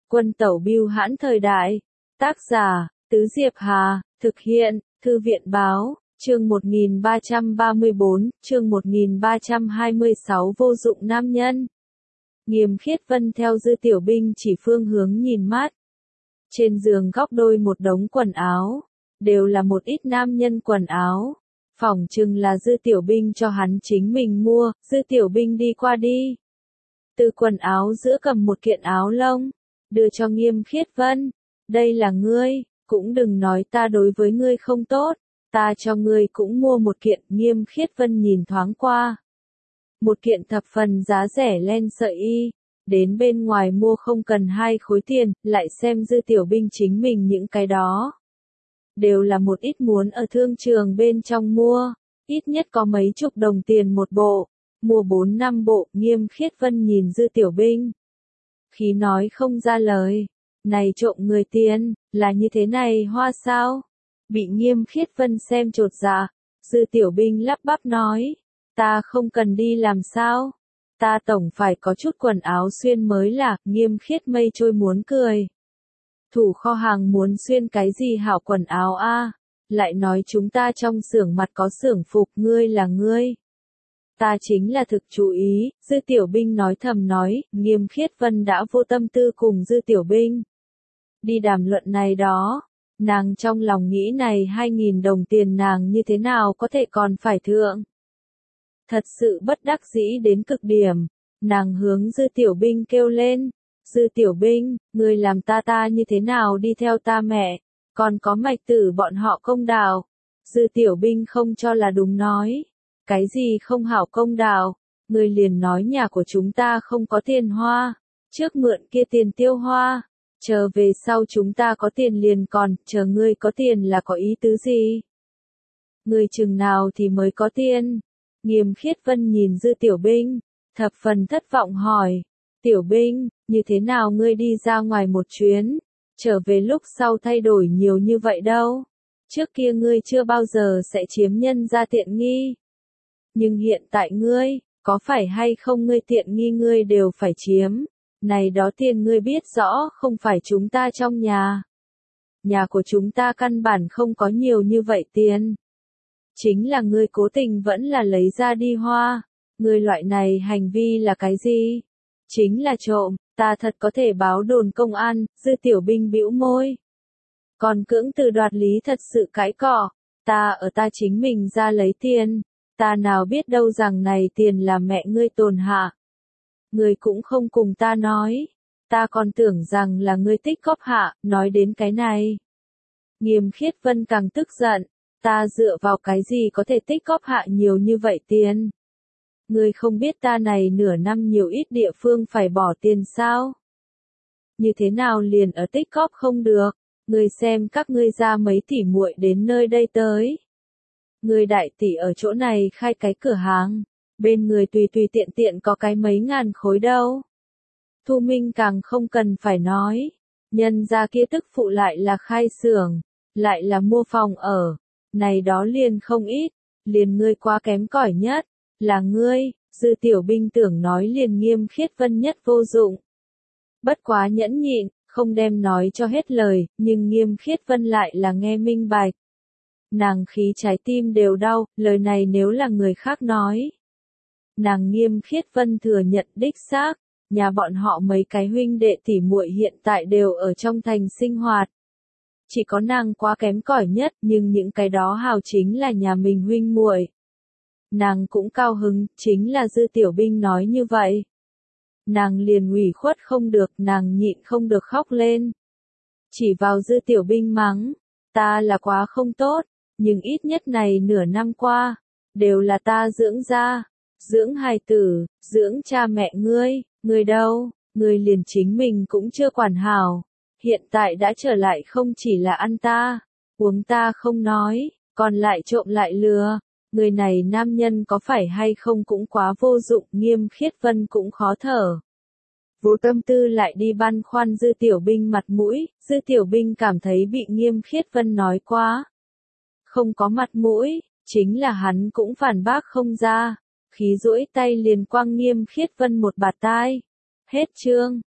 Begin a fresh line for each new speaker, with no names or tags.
Quân tẩu bưu hãn thời đại. Tác giả, Tứ Diệp Hà, thực hiện, Thư viện báo, chương 1334, chương 1326 vô dụng nam nhân. Nghiêm Khiết Vân theo Dư Tiểu Binh chỉ phương hướng nhìn mắt. Trên giường góc đôi một đống quần áo, đều là một ít nam nhân quần áo. Phỏng chừng là Dư Tiểu Binh cho hắn chính mình mua, Dư Tiểu Binh đi qua đi. Từ quần áo giữa cầm một kiện áo lông, đưa cho Nghiêm Khiết Vân. Đây là ngươi, cũng đừng nói ta đối với ngươi không tốt, ta cho ngươi cũng mua một kiện. Nghiêm Khiết Vân nhìn thoáng qua. Một kiện thập phần giá rẻ len sợi y, đến bên ngoài mua không cần 2 khối tiền, lại xem Dư Tiểu Binh chính mình những cái đó. Đều là một ít muốn ở thương trường bên trong mua, ít nhất có mấy chục đồng tiền một bộ, mua 4-5 bộ. Nghiêm Khiết Vân nhìn Dư Tiểu Binh, khí nói không ra lời, này trộm người tiền, là như thế này hoa sao? Bị Nghiêm Khiết Vân xem chột dạ, Dư Tiểu Binh lắp bắp nói, ta không cần đi làm sao? Ta tổng phải có chút quần áo xuyên mới là. Nghiêm Khiết mây trôi muốn cười. Thủ kho hàng muốn xuyên cái gì hảo quần áo a? Lại nói chúng ta trong xưởng mặt có xưởng phục, ngươi là ngươi. Ta chính là thực chú ý, Dư Tiểu Binh nói thầm nói. Nghiêm Khiết Vân đã vô tâm tư cùng Dư Tiểu Binh đi đàm luận này đó. Nàng trong lòng nghĩ này 2.000 đồng tiền nàng như thế nào có thể còn phải thượng. Thật sự bất đắc dĩ đến cực điểm, nàng hướng Dư Tiểu Binh kêu lên. Dư Tiểu Binh, ngươi làm ta như thế nào đi theo ta mẹ, còn có Mạch Tử bọn họ công đạo. Dư Tiểu Binh không cho là đúng nói. Cái gì không hảo công đạo, ngươi liền nói nhà của chúng ta không có tiền hoa, trước mượn kia tiền tiêu hoa, chờ về sau chúng ta có tiền liền còn, chờ ngươi có tiền là có ý tứ gì? Ngươi chừng nào thì mới có tiền? Nghiêm Khiết Vân nhìn Dư Tiểu Binh, thập phần thất vọng hỏi, Tiểu Binh, như thế nào ngươi đi ra ngoài một chuyến, trở về lúc sau thay đổi nhiều như vậy đâu? Trước kia ngươi chưa bao giờ sẽ chiếm nhân ra tiện nghi. Nhưng hiện tại ngươi, có phải hay không ngươi tiện nghi ngươi đều phải chiếm, này đó tiền ngươi biết rõ không phải chúng ta trong nhà. Nhà của chúng ta căn bản không có nhiều như vậy tiền. Chính là ngươi cố tình vẫn là lấy ra đi hoa, ngươi loại này hành vi là cái gì? Chính là trộm, ta thật có thể báo đồn công an. Dư Tiểu Binh bĩu môi. Còn cưỡng từ đoạt lý thật sự cãi cọ, ta chính mình ra lấy tiền. Ta nào biết đâu rằng này tiền là mẹ ngươi tồn hạ. Ngươi cũng không cùng ta nói. Ta còn tưởng rằng là ngươi tích góp hạ. Nói đến cái này, Nghiêm Khiết Vân càng tức giận. Ta dựa vào cái gì có thể tích góp hạ nhiều như vậy tiền? Ngươi không biết ta này nửa năm nhiều ít địa phương phải bỏ tiền sao? Như thế nào liền ở tích góp không được? Ngươi xem các ngươi ra mấy tỷ muội đến nơi đây tới. Người đại tỷ ở chỗ này khai cái cửa hàng, bên người tùy tiện tiện có cái mấy ngàn khối đâu. Thu Minh càng không cần phải nói, nhân gia kia tức phụ lại là khai xưởng, lại là mua phòng ở, này đó liền không ít, liền ngươi quá kém cỏi nhất, là ngươi. Dư Tiểu Binh tưởng nói liền Nghiêm Khiết Vân nhất vô dụng. Bất quá nhẫn nhịn, không đem nói cho hết lời, nhưng Nghiêm Khiết Vân lại là nghe minh bạch. Nàng khí trái tim đều đau, lời này nếu là người khác nói. Nàng Nghiêm Khiết Vân thừa nhận đích xác, nhà bọn họ mấy cái huynh đệ tỷ muội hiện tại đều ở trong thành sinh hoạt. Chỉ có nàng quá kém cỏi nhất, nhưng những cái đó hào chính là nhà mình huynh muội. Nàng cũng cao hứng, chính là Dư Tiểu Binh nói như vậy. Nàng liền ủy khuất không được, nàng nhịn không được khóc lên. Chỉ vào Dư Tiểu Binh mắng, ta là quá không tốt. Nhưng ít nhất này nửa năm qua, đều là ta dưỡng ra, dưỡng hài tử, dưỡng cha mẹ ngươi đâu, ngươi liền chính mình cũng chưa quản hảo. Hiện tại đã trở lại không chỉ là ăn ta, uống ta không nói, còn lại trộm lại lừa. Người này nam nhân có phải hay không cũng quá vô dụng. Nghiêm Khiết Vân cũng khó thở. Vô tâm tư lại đi băn khoăn Dư Tiểu Binh mặt mũi. Dư Tiểu Binh cảm thấy bị Nghiêm Khiết Vân nói quá không có mặt mũi, chính là hắn cũng phản bác không ra, khí duỗi tay liền quăng Nghiêm Khiết Vân một bạt tai. Hết chương.